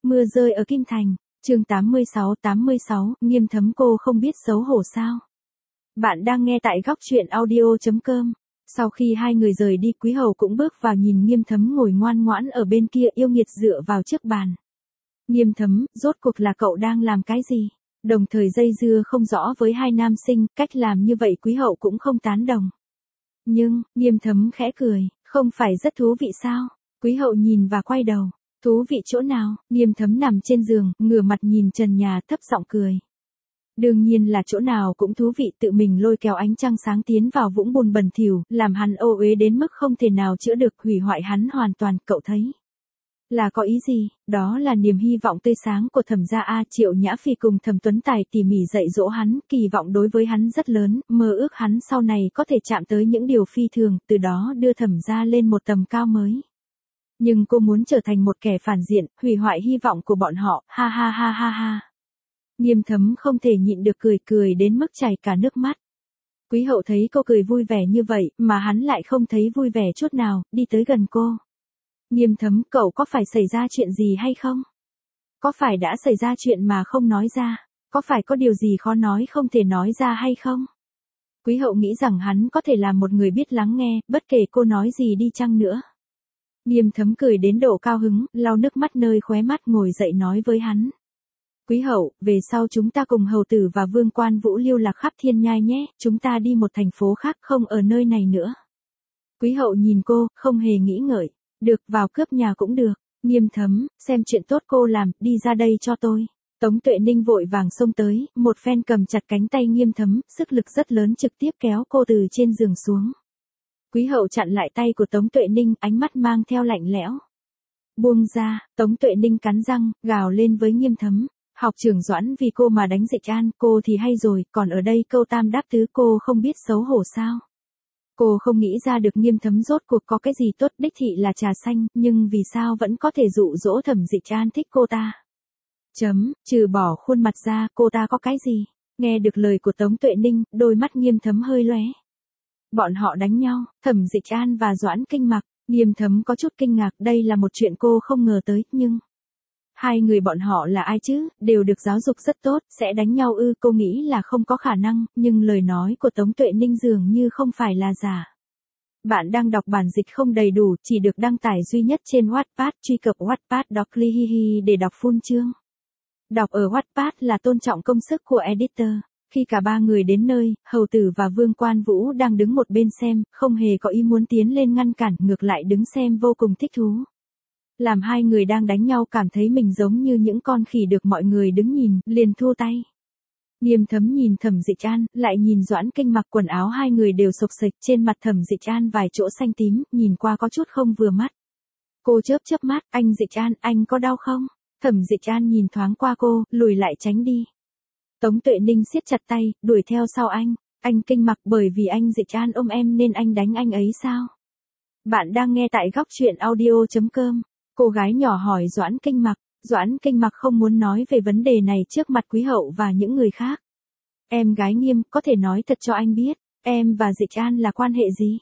Mưa rơi ở Kim Thành, chương 86, Nghiêm Thấm cô không biết xấu hổ sao? Bạn đang nghe tại góc truyện audio.com. Sau khi hai người rời đi, Quý Hầu cũng bước vào nhìn Nghiêm Thấm ngồi ngoan ngoãn ở bên kia yêu nghiệt dựa vào trước bàn. Nghiêm Thấm, rốt cuộc là cậu đang làm cái gì? Đồng thời dây dưa không rõ với hai nam sinh, cách làm như vậy Quý Hậu cũng không tán đồng. Nhưng, Nghiêm Thấm khẽ cười, không phải rất thú vị sao? Quý Hậu nhìn và quay đầu. Thú vị chỗ nào? Nghiêm Thấm nằm trên giường, ngửa mặt nhìn trần nhà thấp giọng cười. Đương nhiên là chỗ nào cũng thú vị, tự mình lôi kéo ánh trăng sáng tiến vào vũng bùn bẩn thỉu, làm hắn ô uế đến mức không thể nào chữa được, hủy hoại hắn hoàn toàn, cậu thấy. Là có ý gì? Đó là niềm hy vọng tươi sáng của Thẩm gia a. Triệu Nhã Phi cùng Thẩm Tuấn Tài tỉ mỉ dạy dỗ hắn, kỳ vọng đối với hắn rất lớn, mơ ước hắn sau này có thể chạm tới những điều phi thường, từ đó đưa Thẩm gia lên một tầm cao mới. Nhưng cô muốn trở thành một kẻ phản diện, hủy hoại hy vọng của bọn họ, ha ha ha ha ha. Nghiêm Thấm không thể nhịn được cười đến mức chảy cả nước mắt. Quý Hậu thấy cô cười vui vẻ như vậy, mà hắn lại không thấy vui vẻ chút nào, đi tới gần cô. Nghiêm Thấm, cậu có phải xảy ra chuyện gì hay không? Có phải đã xảy ra chuyện mà không nói ra? Có phải có điều gì khó nói không thể nói ra hay không? Quý Hậu nghĩ rằng hắn có thể là một người biết lắng nghe, bất kể cô nói gì đi chăng nữa. Nghiêm Thấm cười đến độ cao hứng, lau nước mắt nơi khóe mắt, ngồi dậy nói với hắn. Quý Hậu, về sau chúng ta cùng hầu tử và Vương Quan Vũ lưu lạc khắp thiên nhai nhé, chúng ta đi một thành phố khác, không ở nơi này nữa. Quý Hậu nhìn cô, không hề nghĩ ngợi. Được, vào cướp nhà cũng được. Nghiêm Thấm, xem chuyện tốt cô làm, đi ra đây cho tôi. Tống Tuệ Ninh vội vàng xông tới, một phen cầm chặt cánh tay Nghiêm Thấm, sức lực rất lớn trực tiếp kéo cô từ trên giường xuống. Quý Hậu chặn lại tay của Tống Tuệ Ninh, ánh mắt mang theo lạnh lẽo. Buông ra, Tống Tuệ Ninh cắn răng, gào lên với Nghiêm Thấm. Học trưởng Doãn vì cô mà đánh Dịch An, cô thì hay rồi, còn ở đây câu tam đáp tứ cô không biết xấu hổ sao? Cô không nghĩ ra được Nghiêm Thấm rốt cuộc có cái gì tốt, đích thị là trà xanh, nhưng vì sao vẫn có thể dụ dỗ Thẩm Dịch An thích cô ta? Trừ bỏ khuôn mặt ra, cô ta có cái gì? Nghe được lời của Tống Tuệ Ninh, đôi mắt Nghiêm Thấm hơi lóe. Bọn họ đánh nhau, Thẩm Dịch An và Doãn Kinh Mặc. Nghiêm Thấm có chút kinh ngạc, đây là một chuyện cô không ngờ tới, nhưng... Hai người bọn họ là ai chứ, đều được giáo dục rất tốt, sẽ đánh nhau ư? Cô nghĩ là không có khả năng, nhưng lời nói của Tống Tuệ Ninh dường như không phải là giả. Bạn đang đọc bản dịch không đầy đủ, chỉ được đăng tải duy nhất trên Wattpad, truy cập Wattpad.com để đọc full chương. Đọc ở Wattpad là tôn trọng công sức của editor. Khi cả ba người đến nơi, hầu tử và Vương Quan Vũ đang đứng một bên xem, không hề có ý muốn tiến lên ngăn cản, ngược lại đứng xem vô cùng thích thú. Làm hai người đang đánh nhau cảm thấy mình giống như những con khỉ được mọi người đứng nhìn, liền thua tay. Nghiêm Thấm nhìn Thẩm Dịch An, lại nhìn Doãn Kinh Mặc, quần áo hai người đều xộc xệch, trên mặt Thẩm Dịch An vài chỗ xanh tím, nhìn qua có chút không vừa mắt. Cô chớp mắt, anh Dịch An, anh có đau không? Thẩm Dịch An nhìn thoáng qua cô, lùi lại tránh đi. Tống Tuệ Ninh siết chặt tay, đuổi theo sau anh. Anh Kinh Mặc, bởi vì anh Dịch An ôm em nên anh đánh anh ấy sao? Bạn đang nghe tại góc truyện audio.com. Cô gái nhỏ hỏi Doãn Kinh Mặc. Doãn Kinh Mặc không muốn nói về vấn đề này trước mặt Quý Hậu và những người khác. Em gái Nghiêm, có thể nói thật cho anh biết, em và Dịch An là quan hệ gì?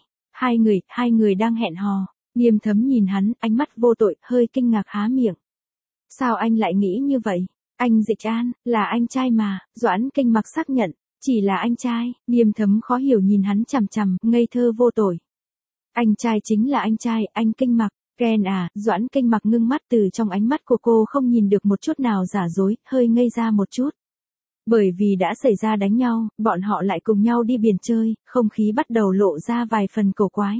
Hai người đang hẹn hò. Nghiêm Thấm nhìn hắn, ánh mắt vô tội, hơi kinh ngạc há miệng. Sao anh lại nghĩ như vậy? Anh Dịch An, là anh trai mà, Doãn Kinh Mặc xác nhận, chỉ là anh trai. Nghiêm Thấm khó hiểu nhìn hắn chằm chằm, ngây thơ vô tội. Anh trai chính là anh trai, anh Kinh Mặc. Ghen à? Doãn Kinh Mặc ngưng mắt, từ trong ánh mắt của cô không nhìn được một chút nào giả dối, hơi ngây ra một chút. Bởi vì đã xảy ra đánh nhau, bọn họ lại cùng nhau đi biển chơi, không khí bắt đầu lộ ra vài phần cổ quái.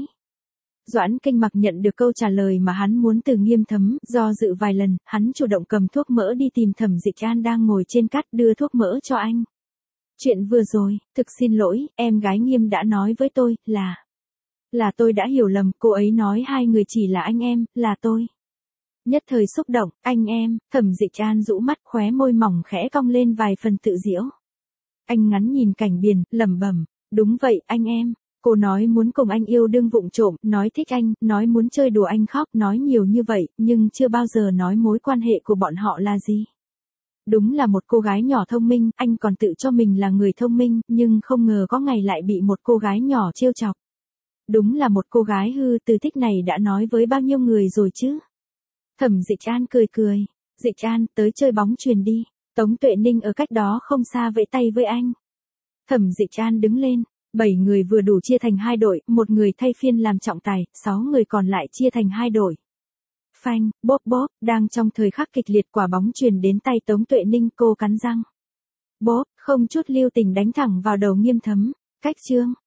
Doãn Kinh Mặc nhận được câu trả lời mà hắn muốn từ Nghiêm Thấm, do dự vài lần, hắn chủ động cầm thuốc mỡ đi tìm Thẩm Dịch An đang ngồi trên cát, đưa thuốc mỡ cho anh. Chuyện vừa rồi, thực xin lỗi, em gái Nghiêm đã nói với tôi, là tôi đã hiểu lầm, cô ấy nói hai người chỉ là anh em, là tôi. Nhất thời xúc động, anh em, Thẩm Dịch An rũ mắt, khóe môi mỏng khẽ cong lên vài phần tự giễu. Anh ngắn nhìn cảnh biển, lẩm bẩm, đúng vậy, anh em. Cô nói muốn cùng anh yêu đương vụng trộm, nói thích anh, nói muốn chơi đùa anh khóc, nói nhiều như vậy, nhưng chưa bao giờ nói mối quan hệ của bọn họ là gì. Đúng là một cô gái nhỏ thông minh, anh còn tự cho mình là người thông minh, nhưng không ngờ có ngày lại bị một cô gái nhỏ trêu chọc. Đúng là một cô gái hư, từ thích này đã nói với bao nhiêu người rồi chứ. Thẩm Dịch An cười. Dịch An, tới chơi bóng chuyền đi. Tống Tuệ Ninh ở cách đó không xa vẫy tay với anh. Thẩm Dịch An đứng lên. 7 người vừa đủ chia thành 2 đội, một người thay phiên làm trọng tài, 6 người còn lại chia thành 2 đội. Phanh, bóp bóp, đang trong thời khắc kịch liệt quả bóng truyền đến tay Tống Tuệ Ninh, cô cắn răng. Bóp, không chút lưu tình đánh thẳng vào đầu Nghiêm Thấm. Cách chương.